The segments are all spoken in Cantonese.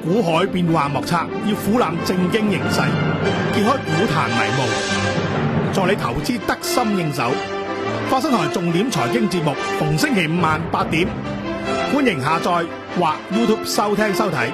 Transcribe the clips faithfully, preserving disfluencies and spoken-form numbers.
股海變幻莫測，要苦覽正經形勢，揭開股壇迷霧，助你投資得心應手。發生台重點財經節目，逢星期五晚八點，歡迎下載或 YouTube 收聽收睇。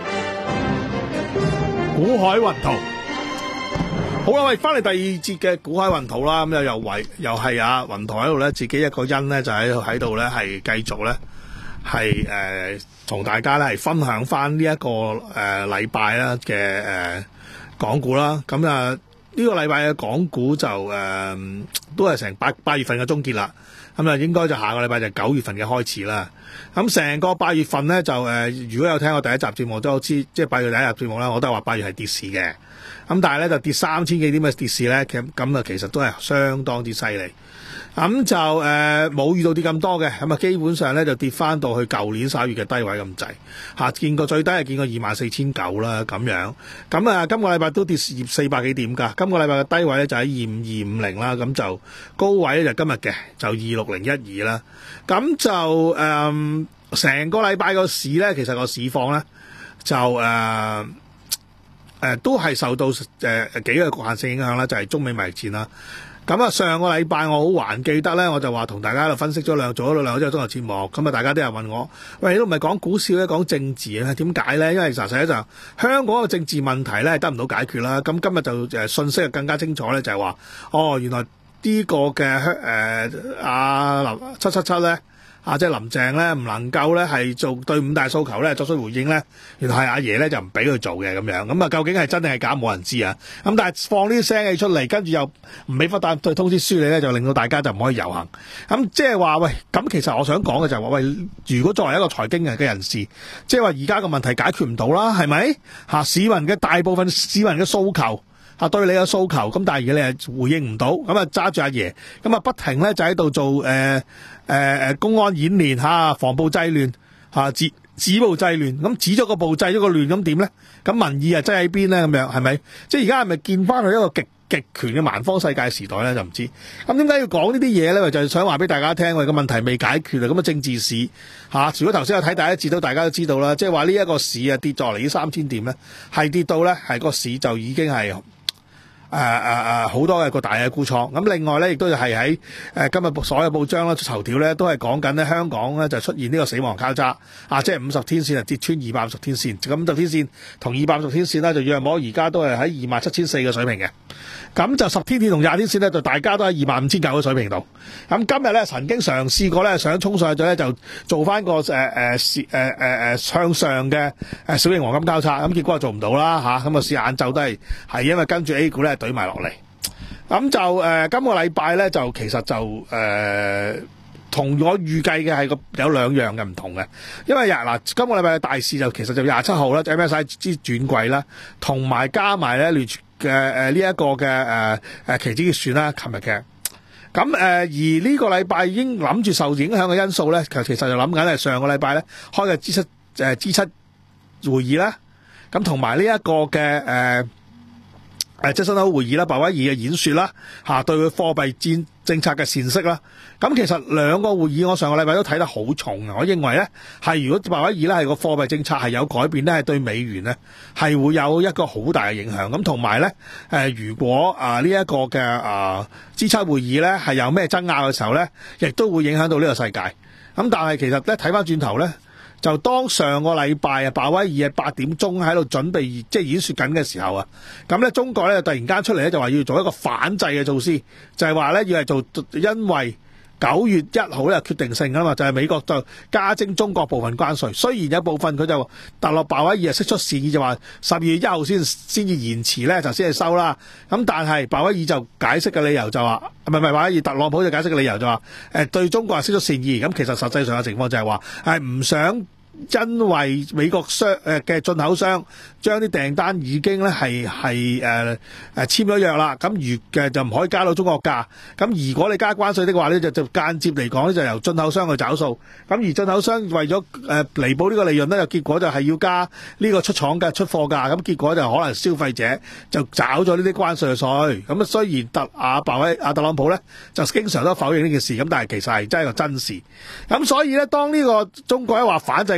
股海雲圖，好啦，喂，翻嚟第二節嘅股海雲圖啦，咁又又為又係啊雲圖喺度咧，自己一個人咧就喺度喺度咧係繼續咧係誒同大家咧係分享翻呢一個誒禮拜啦嘅誒港股啦，咁啊呢個禮拜嘅港股就誒、呃、都係成八八月份嘅終結啦，咁啊應該就下個禮拜就九月份嘅開始啦。咁成個八月份咧就誒、呃，如果有聽我第一集節目都知，即係八月第一集節目啦，我都係話八月係跌市嘅。咁但係咧就跌三千幾點嘅跌市咧，咁咁啊其實都係相當之犀利。咁就誒冇、呃、遇到跌咁多嘅，咁啊基本上咧就跌翻到去舊年十一月嘅低位咁滯嚇，見過最低係見過二萬四千九啦咁樣。咁啊今個禮拜都跌四百幾點㗎，今個禮拜嘅低位咧就喺二五二五零啦，咁就高位咧就今日嘅就二六零一二啦。咁就誒成、呃、個禮拜個市咧，其實個市況咧就誒。呃誒、呃、都係受到誒、呃、幾個局限性影響啦，就係、是、中美貿易戰啦。咁啊，上個禮拜我好還記得咧，我就話同大家喺度分析咗兩做咗兩個鐘頭節目。咁啊，大家都有問我，喂，你都唔係講股市咧，講政治咧，點解咧？因為實際上香港嘅政治問題咧得唔到解決啦。咁今日就誒信息就更加清楚咧，就係、是、話，哦，原來呢個嘅誒阿林七七七咧。啊！即係林鄭咧，唔能夠咧係做對五大訴求咧作出回應咧，原來係阿爺咧就唔俾佢做嘅咁樣。咁啊，究竟係真定係假，冇人知啊。咁但係放呢啲聲氣出嚟，跟住又唔俾發達對通知書你咧，就令到大家就唔可以遊行。咁即係話喂，咁其實我想講嘅就係話喂，如果作為一個財經嘅人士，即係話而家個問題解決唔到啦，係咪？嚇市民嘅大部分市民嘅訴求。啊，對你嘅訴求，咁但係而家你係回應唔到，咁啊揸住阿爺，咁啊不停咧就喺度做誒誒誒公安演練嚇，防暴制亂嚇，止止暴制亂，咁止咗個暴制咗個亂，咁點咧？咁民意啊擠喺邊咧？咁樣係咪？即係而家係咪見翻去一個極極權嘅蠻方世界時代咧？就唔知。咁點解要講呢啲嘢咧？就係想話俾大家聽，我哋個問題未解決啊！咁啊政治市嚇，如果頭先有睇第一節都大家都知道啦，即係話呢一個市啊跌咗嚟呢三千點咧，係跌到咧係個市就已經係。誒誒誒好多嘅個大嘅沽倉，咁另外咧亦都係喺誒今日所有報章啦頭條咧都係講緊咧香港咧就出現呢個死亡交叉啊，即係五十天線啊跌穿二百五十天線，咁五十天線同二百五十天線咧就約摸而家都係喺二萬七千四嘅水平嘅，咁就十天線同廿天線咧就大家都喺二萬五千九嘅水平度。咁今日咧曾經嘗試過咧想衝上去咧就做翻個誒誒誒誒誒向上嘅誒小型黃金交叉，咁結果就做唔到啦嚇，咁啊市晏晝都係係因為跟住 A 股咧。懟埋落嚟，咁就誒、呃、今個禮拜咧就其實就誒同、呃、我預計嘅係個有兩樣嘅唔同嘅，因為嗱今個禮拜嘅大市就其實就廿七號啦，就 M S I 之轉季啦，同埋加埋咧聯儲嘅誒呢一個嘅誒誒期指結算啦，琴日嘅，咁誒、呃、而呢個禮拜已經諗住受影響嘅因素咧，其實其實就諗緊係上個禮拜咧開嘅 G 七誒 G 七會議啦，咁同埋呢一個嘅誒。呃誒即係新歐會議啦，鮑威爾嘅演說啦，嚇對佢貨幣戰政策嘅闡釋啦。咁其實兩個會議我上個禮拜都睇得好重嘅。我認為咧係如果鮑威爾咧係個貨幣政策係有改變咧，係對美元咧係會有一個好大嘅影響。咁同埋咧誒，如果啊呢一個嘅啊 G 七會議咧係有咩爭拗嘅時候咧，亦都會影響到呢個世界。咁但係其實咧睇翻轉頭咧。就當上個禮拜啊，鮑威爾係八點鐘喺度準備即係演説緊嘅時候啊，咁咧中國咧突然間出嚟咧就話要做一個反制嘅措施，就係話咧要係做，因為九月一號咧決定性啊嘛，就係、是、美國就加徵中國部分關稅，雖然有部分佢就特洛鮑威爾係釋出善意，就話十二月一號先先至延遲咧就先係收啦，咁但係鮑威爾就解釋嘅理由就話，唔係唔係鮑威爾特朗普就解釋嘅理由就話，誒對中國係釋出善意，咁其實實際上嘅情況就係話係唔想。因為美國商誒嘅進口商將啲訂單已經咧係係誒誒簽咗約啦，咁如嘅就唔可以加到中國價。咁如果你加關稅的話咧，就就間接嚟講咧就由進口商去找數。咁而進口商為咗誒彌補呢個利潤咧，就結果就係要加呢個出廠嘅出貨價。咁結果就可能消費者就找咗呢啲關稅稅。咁啊雖然特阿鮑威阿特朗普咧就經常都否認呢件事，咁但係其實係真係個真事。咁所以咧，當呢個中國一話反制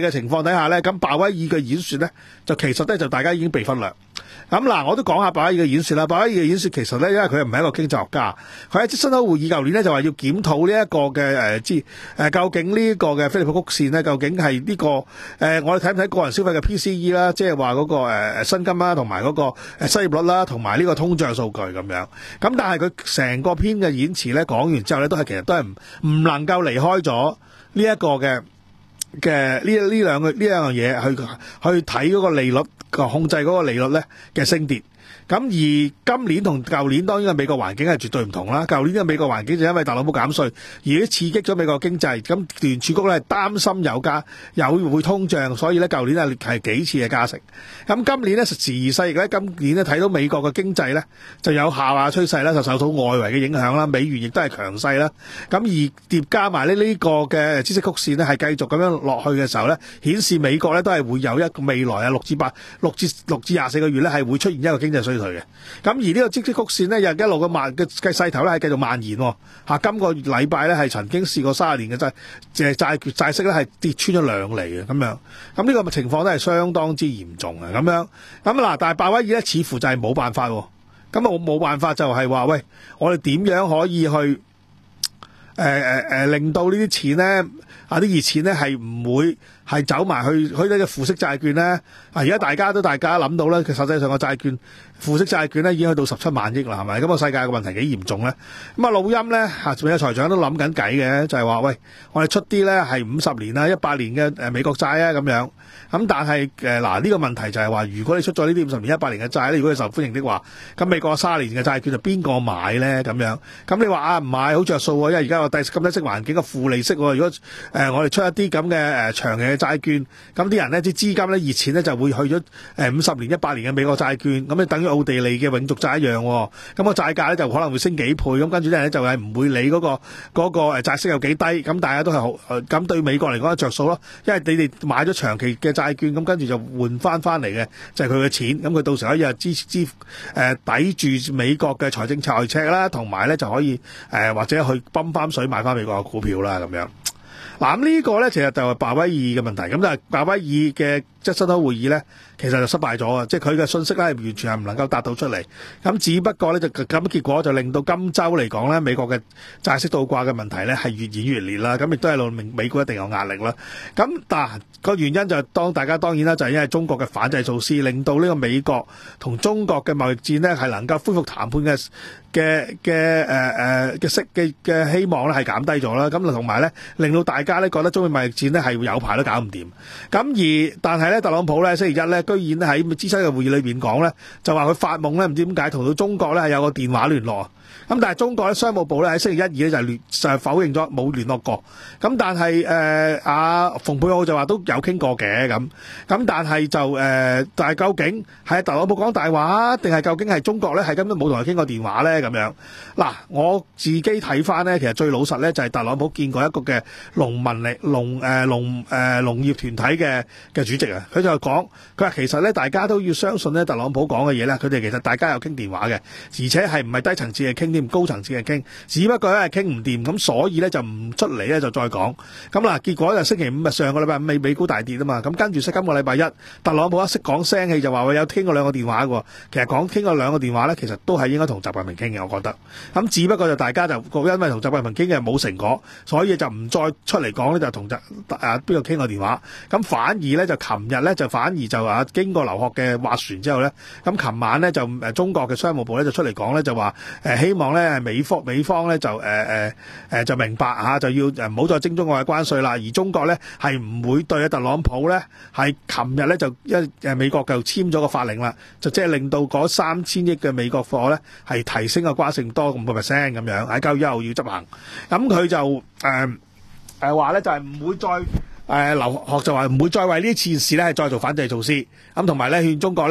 嘅情況底下咧，咁鮑威爾嘅演說咧，就其實咧就大家已經被忽略。咁嗱，我都講下鮑威爾嘅演說啦。鮑威爾嘅演說其實咧，因為佢唔係一個經濟學家，佢喺新口會議舊年咧就話要檢討呢一個嘅誒之誒究竟呢個嘅菲利普曲線咧，究竟係呢、這個誒、呃、我哋睇唔睇個人消費嘅 P C E 啦，即係話嗰個誒薪金啦，同埋嗰個誒失業率啦，同埋呢個通脹數據咁樣。咁但係佢成個篇嘅演詞咧講完之後咧，都係其實都係唔唔能夠離開咗呢一個嘅嘅呢呢兩個呢兩樣嘢去去睇嗰個利率。控制嗰個利率咧嘅升跌，咁而今年同舊年當然嘅美國環境係絕對唔同啦。舊年嘅美國環境就因為特朗普減稅，而啲刺激咗美國經濟，咁聯儲局咧係擔心有加有會通脹，所以咧舊年係係幾次嘅加息。咁今年咧時而勢，而家今年咧睇到美國嘅經濟咧就有下滑趨勢啦，就受到外圍嘅影響啦，美元亦都係強勢啦。咁而疊加埋呢呢個嘅孳息曲線咧係繼續咁樣落去嘅時候咧，顯示美國咧都係會有一個未來啊六至八六至六至廿四個月咧係會出現一個經濟衰退嘅。咁而呢個孳息曲線咧又一路嘅慢嘅嘅勢頭咧係繼續蔓延喎。嚇，今個禮拜咧係曾經試過三十年嘅債誒債券債息咧係跌穿咗兩厘嘅咁樣。咁呢個情況都係相當之嚴重嘅咁樣。咁嗱，但係鮑威爾咧似乎就係冇辦法喎。咁我冇辦法就係話喂，我哋點樣可以去誒誒誒令到呢啲錢咧啊啲熱錢咧係唔會係走埋去去呢個負息債券咧？啊，而家大家都大家諗到咧，其實實際上個債券負息債券咧已經去到十七萬億啦，係咪？咁個世界嘅問題幾嚴重咧？咁啊，老陰咧嚇，仲有財長都諗緊計嘅，就係話喂，我哋出啲咧係五十年啦、一百年嘅誒美國債啊咁樣。咁但係誒嗱呢個問題就係話，如果你出咗呢啲五十年、一百年嘅債咧，如果你受歡迎的話，咁美國三十年嘅債券就邊個買咧？咁樣咁你話啊唔買好着數喎，因為而家個低咁低息環境嘅負利息喎。如果誒、呃、我哋出一啲咁嘅誒長期嘅債券，咁啲人咧啲資金咧熱錢咧就會去咗誒五十年、一百年嘅美國債券，咁你等於奧地利嘅永續債一樣喎。咁個債價咧就可能會升幾倍，咁跟住啲人咧就係唔會理嗰、嗰個嗰、嗰個誒債息有幾低，咁大家都係好咁對美國嚟講係着數咯，因為你哋買咗長期嘅債券，咁跟住就換翻翻嚟嘅就係佢嘅錢，咁佢到時可以支支誒抵住美國嘅財政財赤啦，同埋咧就可以誒、呃、或者去泵翻水買翻美國嘅股票啦咁樣。嗱，咁呢個咧其實就係鮑威爾嘅問題，咁但係鮑威爾嘅即係新口會議咧，其實就失敗咗啊！即係佢嘅信息咧，完全係唔能夠達到出嚟。咁只不過咧就咁結果就令到今週嚟講咧，美國嘅債息倒掛嘅問題咧係越演越烈啦。咁亦都係令美美股一定有壓力啦。咁但個原因就係當大家當然啦，就係因為中國嘅反制措施，令到呢個美國同中國嘅貿易戰咧係能夠恢復談判嘅嘅嘅誒誒嘅息嘅嘅希望咧係減低咗啦。咁同埋咧令到大家咧覺得中美貿易戰咧係有排都搞唔掂。咁而但係咧特朗普咧星期一咧居然喺 G 七嘅會議裏邊講咧，就話佢發夢咧唔知點解同到中國咧係有個電話聯絡。咁但係中國咧商務部咧喺星期一二咧就聯就否認咗冇聯絡過。咁但係誒阿蓬佩奧就話都有傾過嘅咁。咁但係就誒、呃，但係究竟係特朗普講大話，定係究竟係中國咧係根本冇同佢傾過電話咧咁樣？嗱，我自己睇翻咧，其實最老實咧就係特朗普見過一個嘅農民力農誒農誒農業團體嘅嘅主席啊，佢就講佢話其實咧大家都要相信咧特朗普講嘅嘢咧，佢哋其實大家有傾電話嘅，而且係唔係低層次嘅傾。高層次嘅傾，只不過咧係傾唔掂，咁所以咧就唔出嚟咧就再講。咁嗱，結果就星期五啊，上個禮拜五美美股大跌啊嘛，咁跟住識今個禮拜一，特朗普一識講聲氣就話會有傾過兩個電話嘅，其實講傾過兩個電話咧，其實都係應該同習近平傾嘅，我覺得。咁只不過就大家就因為同習近平傾嘅冇成果，所以就唔再出嚟講咧，就同習啊邊個傾個電話。咁反而咧就琴日咧就反而就啊經過劉鶴嘅斡旋之後咧，咁琴晚咧就誒中國嘅商務部咧就出嚟講咧就話誒希望咧美方美方咧就誒誒誒就明白吓，就要誒唔好再徵中國嘅關稅啦。而中國咧係唔會對啊特朗普咧係琴日咧就一誒美國就簽咗個法令啦，就即係令到嗰三千億嘅美國貨咧係提升個關稅多五個 percent 咁樣喺九月一號要執行。咁佢就誒誒話咧就係唔會再誒劉鶴就話唔會再為呢次事咧係再做反制措施。咁同埋咧勸中國咧就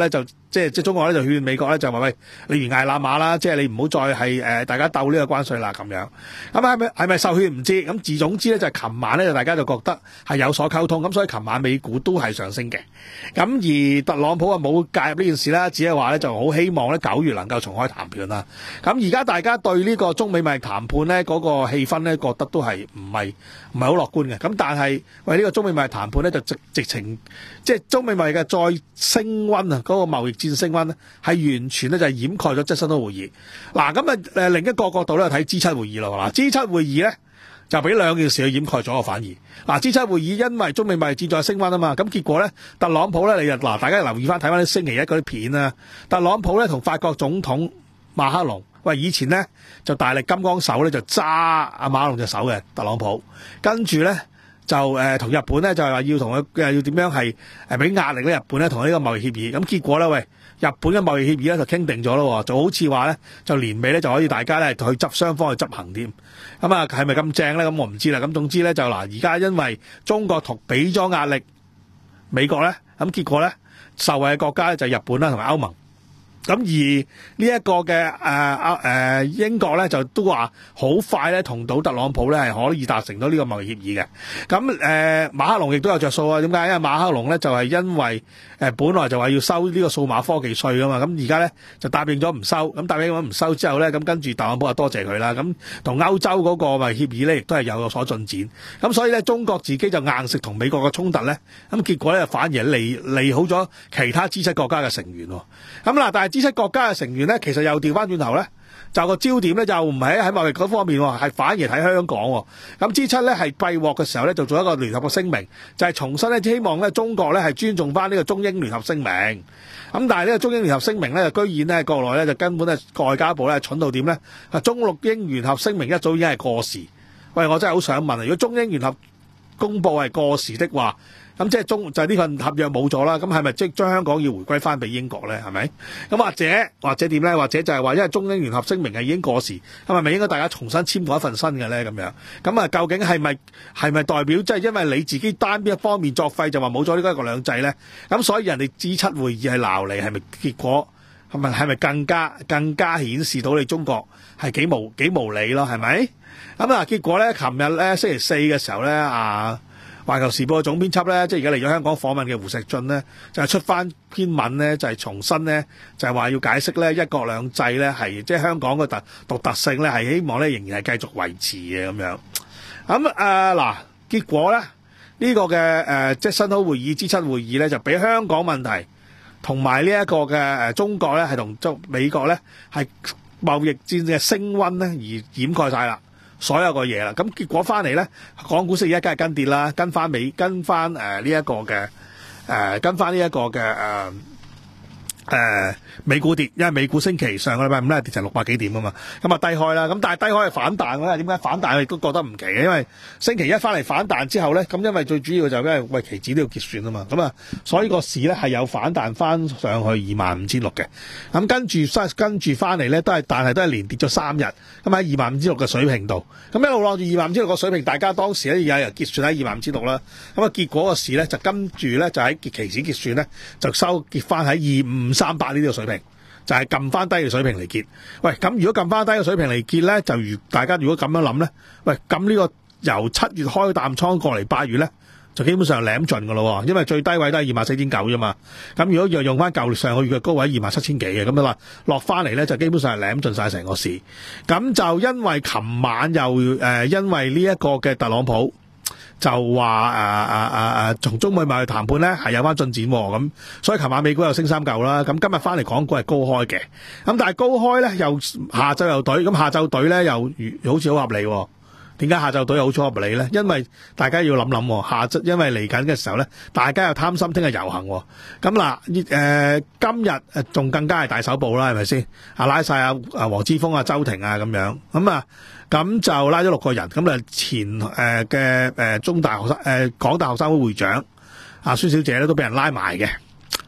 即係即係中國咧就勸美國咧就話喂，你懸崖勒馬啦，即係你唔好再係誒、呃、大家鬥呢個關稅啦咁樣。咁係咪係咪受勸唔知？咁自總之咧就係、是、琴晚咧就大家就覺得係有所溝通，咁所以琴晚美股都係上升嘅。咁而特朗普啊冇介入呢件事啦，只係話咧就好希望咧九月能夠重開談判啦。咁而家大家對呢個中美貿易談判咧嗰、那個氣氛咧覺得都係唔係唔係好樂觀嘅。咁但係喂呢、這個中美貿易談判咧就直直情即係中美貿易嘅再升溫啊，嗰、那個貿易戰升溫咧係完全咧就係掩蓋咗傑克森會議。嗱咁啊誒另一個角度咧睇 G 七會議咯。嗱 G 七會議咧就俾兩件事去掩蓋咗個反而。嗱 G 七會議因為中美貿易戰再升溫啊嘛，咁結果咧特朗普咧你就嗱大家留意翻睇翻啲星期一嗰啲片啊，特朗普咧同法國總統馬克龍喂以前咧就大力金剛手咧就揸阿馬克龍隻手嘅特朗普，跟住咧。就誒同、呃、日本咧就係話要同佢誒要點樣係誒俾壓力咧日本咧同呢個貿易協議，咁結果咧喂日本嘅貿易協議咧就傾定咗咯，就好似話咧就年尾咧就可以大家咧去執雙方去執行添，咁啊係咪咁正咧？咁我唔知啦。咁總之咧就嗱而家因為中國同俾咗壓力美國咧，咁結果咧受惠嘅國家咧就係日本啦同埋歐盟。咁而呢一個嘅誒啊誒英國咧就都話好快咧同到特朗普咧係可以達成到呢個貿易協議嘅。咁誒、呃、馬克龍亦都有着數啊？點解？因為馬克龍咧就係、是、因為誒、呃、本來就話要收呢個數碼科技稅噶嘛，咁而家咧就答應咗唔收。咁答應咗唔收之後咧，咁跟住特朗普就多謝佢啦。咁同歐洲嗰個貿易協議咧亦都係有所進展。咁所以咧中國自己就硬食同美國嘅衝突咧，咁結果咧反而利利好咗其他 G 七國家嘅成員。咁嗱，但係G 七國家嘅成員咧，其實又調翻轉頭咧，就個焦點咧就唔係喺貿易嗰方面，係反而喺香港。咁 G 七咧係閉幕嘅時候咧，就做一個聯合嘅聲明，就係、是、重新咧希望咧中國咧係尊重翻呢個中英聯合聲明。咁但係呢個中英聯合聲明咧，居然咧國內咧就根本咧外交部咧蠢到點咧？中陸英聯合聲明一早已經係過時。喂，我真係好想問啊！如果中英聯合公佈係過時的話，咁即係中就係、是、呢份合約冇咗啦，咁係咪即係將香港要回歸翻俾英國咧？係咪？咁或者或者點咧？或者就係話因為中英聯合聲明係已經過時，咁係咪應該大家重新簽過一份新嘅咧？咁樣咁啊？究竟係咪係咪代表即係因為你自己單邊一方面作廢就話冇咗呢個一國兩制咧？咁所以人哋 G 七會議係鬧你，係咪結果係咪係咪更加更加顯示到你中國係幾無幾無理咯？係咪？咁啊結果咧，琴日咧星期四嘅時候咧啊。環球時報嘅總編輯咧，即係而家嚟咗香港訪問嘅胡錫進咧，就係、是、出翻篇文咧，就係、是、重新咧，就係、是、話要解釋咧一國兩制咧係即係香港嘅特獨特性咧，係希望咧仍然係繼續維持嘅咁樣。咁誒嗱，結果咧呢、這個嘅誒、呃、即係新好會議 G 七會議咧，就俾香港問題同埋呢一個嘅誒、呃、中國咧係同中美國咧係貿易戰嘅升溫咧而掩蓋晒啦。所有個嘢啦，咁結果翻嚟咧，港股星期一梗係跟跌啦，跟翻美，跟翻誒呢一個嘅誒、呃，跟翻呢一個嘅誒誒美股跌，因為美股星期上個禮拜五咧跌成六百幾點啊嘛，咁啊低開啦，咁但係低開係反彈嘅，點解反彈我亦都覺得唔奇嘅，因為星期一翻嚟反彈之後咧，咁因為最主要就因為喂期指都要結算啊嘛，咁啊，所以個市咧係有反彈翻上去二萬五千六嘅，咁跟住翻跟住翻嚟咧都係，但係都係連跌咗三日，咁喺二萬五千六嘅水平度，咁一路落住二萬五千六個水平，大家當時咧有人結算喺二萬五千六啦，咁啊結果個市咧就跟住咧就喺期指結算咧就收結翻喺二五三八呢啲個水平。就係撳翻低嘅水平嚟結，喂，咁如果撳翻低嘅水平嚟結咧，就如大家如果咁樣諗咧，喂，咁呢個由七月開淡倉過嚟八月咧，就基本上舐盡噶咯，因為最低位都係二萬四千九啫嘛。咁如果又用翻舊上個月嘅高位二萬七千幾嘅，咁啊落翻嚟咧就基本上係舐盡晒成個市。咁就因為琴晚又誒、呃，因為呢一個嘅特朗普。就話誒誒誒誒，從中美貿易談判咧係有翻進展喎，咁所以琴晚美股又升三嚿啦，咁今日翻嚟港股係高開嘅，咁但係高開咧又下晝又懟，咁下晝懟咧又好似好合理喎。點解下晝懟又好似好合理咧？因為大家要諗諗，下晝因為嚟緊嘅時候咧，大家又貪心聽日遊行，咁嗱誒今日誒仲更加係大手部啦，係咪先？啊拉晒阿阿黃之鋒啊、周庭啊咁樣，咁啊咁就拉咗六個人，咁啊前誒嘅誒中大學生誒港大學生會會長啊孫小姐咧都俾人拉埋嘅。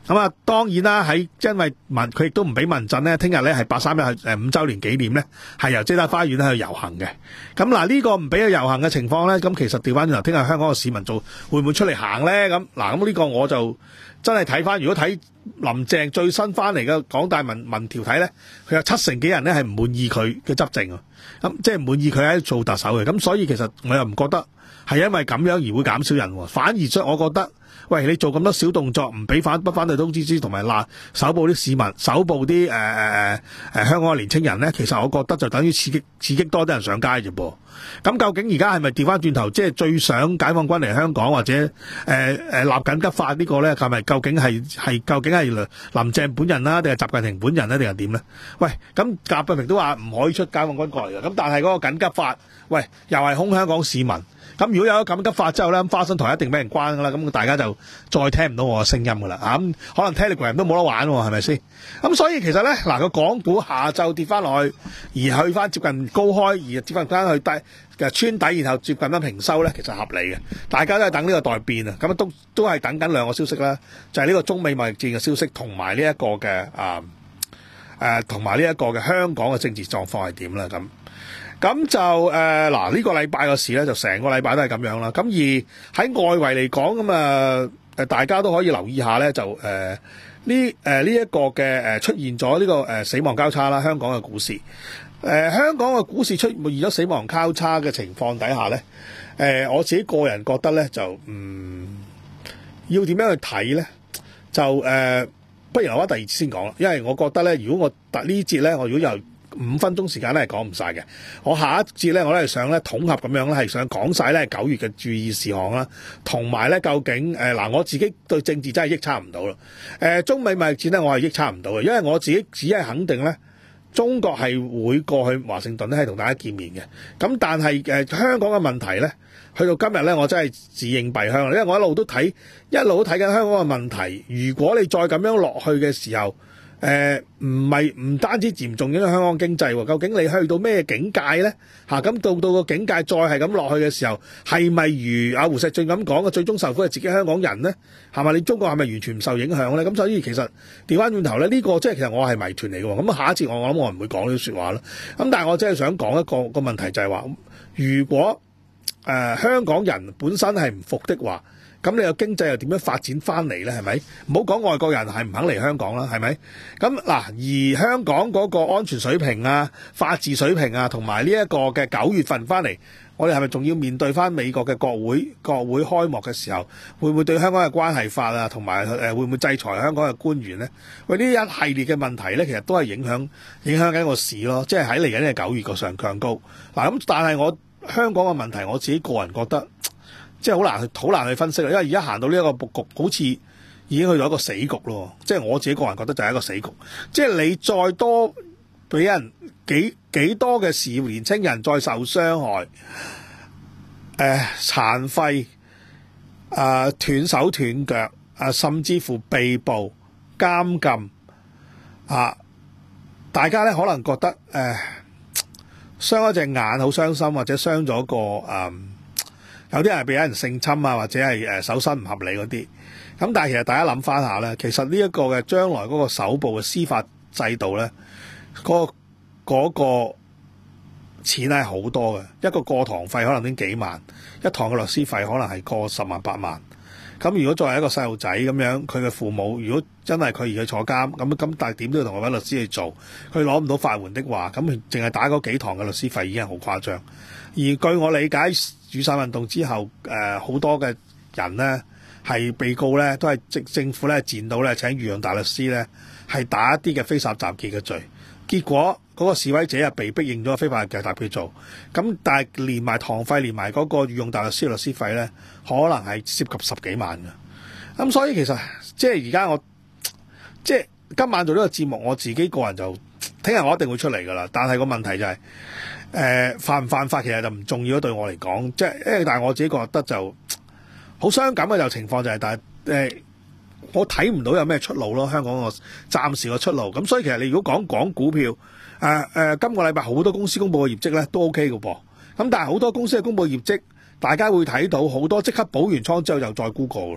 咁啊，當然啦，喺因為民佢亦都唔俾民陣呢，聽日咧係八三一誒五週年紀念咧，係由遮打花園咧去遊行嘅。咁嗱，呢個唔俾佢遊行嘅情況咧，咁其實調翻轉頭，聽日香港嘅市民做會唔會出嚟行咧？咁嗱，咁呢個我就真係睇翻，如果睇林鄭最新翻嚟嘅港大民民調睇咧，佢有七成幾人咧係唔滿意佢嘅執政啊，咁即係唔滿意佢喺做特首嘅。咁所以其實我又唔覺得係因為咁樣而會減少人，反而出我覺得。喂，你做咁多小動作，唔俾反不反對通知書，同埋嗱手部啲市民、手部啲誒誒誒香港嘅年青人咧，其實我覺得就等於刺激刺激多啲人上街啫噃。咁究竟而家係咪調翻轉頭，即係最想解放軍嚟香港，或者誒誒、呃、立緊急法個呢個咧？係咪究竟係係究竟係林鄭本人啦，定係習近平本人咧，定係點咧？喂，咁習近平都話唔可以出解放軍過嚟嘅，咁但係嗰個緊急法，喂又係兇香港市民。咁如果有咗緊急法之後咧，花生台一定俾人關噶啦，咁大家就再聽唔到我嘅聲音噶啦，咁可能 Telegram 都冇得玩喎，係咪先？咁所以其實咧，嗱個港股下晝跌翻落去，而去翻接近高開，而接翻翻去低嘅穿底，然後接近翻平收咧，其實合理嘅。大家都係等呢個待變啊，咁都都係等緊兩個消息啦，就係呢個中美貿易戰嘅消息，同埋呢一個嘅啊誒，同埋呢一個嘅香港嘅政治狀況係點啦咁。咁就誒嗱呢個禮拜嘅事咧，就成個禮拜都係咁樣啦。咁而喺外圍嚟講，咁啊誒大家都可以留意下咧，就誒呢誒呢一個嘅誒出現咗呢個誒死亡交叉啦。香港嘅股市，誒、呃、香港嘅股市出現咗死亡交叉嘅情況底下咧，誒、呃、我自己個人覺得咧就嗯要點樣去睇咧，就誒、呃、不如留翻第二節先講啦。因為我覺得咧，如果我呢節咧，我如果由五分鐘時間咧係講唔晒嘅，我下一節咧我咧係想咧統合咁樣咧係想講晒咧九月嘅注意事項啦，同埋咧究竟誒嗱、呃、我自己對政治真係臆測唔到啦，誒、呃、中美貿易戰咧我係臆測唔到嘅，因為我自己只係肯定咧中國係會過去華盛頓咧係同大家見面嘅，咁但係誒、呃、香港嘅問題咧去到今日咧我真係自認弊香，因為我一路都睇一路都睇緊香港嘅問題，如果你再咁樣落去嘅時候。誒唔係唔單止嚴重影響香港經濟喎，究竟你去到咩境界咧？嚇咁到到個境界再係咁落去嘅時候，係咪如阿胡錫進咁講嘅最終受苦係自己香港人咧？係咪你中國係咪完全唔受影響咧？咁所以其實調翻轉頭咧，呢、這個即係其實我係謎團嚟嘅喎。咁下一節我我諗我唔會講呢啲説話啦。咁但係我真係想講一個個問題就係話，如果誒、呃、香港人本身係唔服的話，咁你個經濟又點樣發展翻嚟咧？係咪？唔好講外國人係唔肯嚟香港啦，係咪？咁嗱，而香港嗰個安全水平啊、法治水平啊，同埋呢一個嘅九月份翻嚟，我哋係咪仲要面對翻美國嘅國會國會開幕嘅時候，會唔會對香港嘅關係法啊，同埋誒會唔會制裁香港嘅官員咧？喂，呢一系列嘅問題咧，其實都係影響影響緊個市咯，即係喺嚟緊嘅九月個上強高。嗱咁，但係我香港嘅問題，我自己個人覺得。即係好難去好難去分析啦，因為而家行到呢一個佈局，好似已經去到一個死局咯。即係我自己個人覺得就係一個死局。即係你再多俾人幾幾多嘅時年青人再受傷害，誒、呃、殘廢、啊、呃、斷手斷腳、啊、呃、甚至乎被捕、監禁啊、呃，大家咧可能覺得誒、呃、傷一隻眼好傷心，或者傷咗個誒。呃有啲人係被有人性侵啊，或者係誒手身唔合理嗰啲，咁但係其實大家諗翻下咧，其實呢一個嘅將來嗰個首部嘅司法制度咧，嗰、嗰個、嗰個錢係好多嘅，一個過堂費可能已經幾萬，一堂嘅律師費可能係過十萬八萬。咁如果作為一個細路仔咁樣，佢嘅父母如果真係佢而家坐監，咁咁但係點都要同佢揾律師去做，佢攞唔到法援的話，咁淨係打嗰幾堂嘅律師費已經係好誇張。而據我理解，雨傘運動之後，誒、呃、好多嘅人呢係被告呢都係政政府咧賤到咧請御用大律師呢係打一啲嘅非法集結嘅罪，結果嗰個示威者啊被逼認咗非法嘅集結做，咁但係連埋堂費，連埋嗰個御用大律師嘅律師費呢，可能係涉及十幾萬嘅。咁所以其實即係而家我即係今晚做呢個節目，我自己個人就聽日我一定會出嚟噶啦。但係個問題就係、是。誒、呃、犯唔犯法其實就唔重要，對我嚟講，即係誒，但係我自己覺得就好傷感嘅就情況就係、是，但係誒、呃、我睇唔到有咩出路咯，香港個暫時個出路。咁所以其實你如果講講股票，誒、呃、誒、呃、今個禮拜好多公司公佈嘅業績咧都 OK 嘅噃，咁但係好多公司嘅公佈業績，大家會睇到好多即刻補完倉之後又再沽過啦。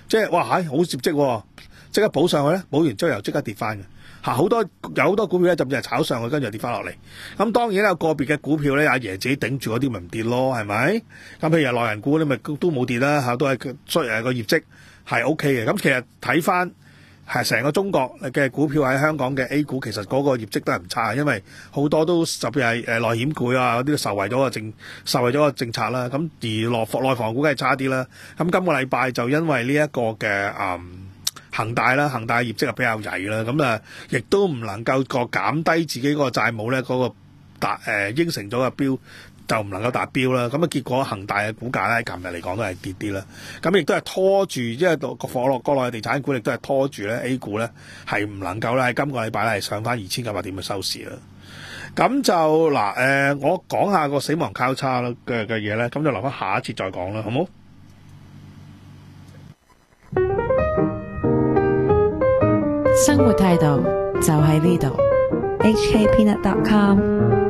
即係哇係好業績喎，即刻補上去咧，補完之後又即刻跌翻嘅。嚇好多有好多股票咧，甚至係炒上去，跟住又跌翻落嚟。咁當然有個別嘅股票咧，阿爺自己頂住嗰啲咪唔跌咯，係咪？咁譬如內銀股咧，咪都冇跌啦嚇，都係雖然係個業績係 O K 嘅。咁其實睇翻係成個中國嘅股票喺香港嘅 A 股，其實嗰個業績都係唔差，因為好多都特別係誒內險股啊嗰啲都受惠咗個政受惠咗個政策啦。咁而內房內房股梗係差啲啦。咁今個禮拜就因為呢一個嘅嗯。恒大啦，恒大嘅業績係比較曳啦，咁啊，亦都唔能夠個減低自己嗰個債務咧，嗰、那個達誒、呃、應承咗嘅標就唔能夠達標啦，咁啊結果恒大嘅股價咧，琴日嚟講都係跌啲啦，咁亦都係拖住，因為個火落國內嘅地產股亦都係拖住咧 A 股咧係唔能夠咧喺今個禮拜咧係上翻二千九百點嘅收市啦。咁就嗱誒、呃，我講下個死亡交叉嘅嘅嘢咧，咁就留翻下一節再講啦，好冇？ 生活態度就喺呢度。H K Peanut dot com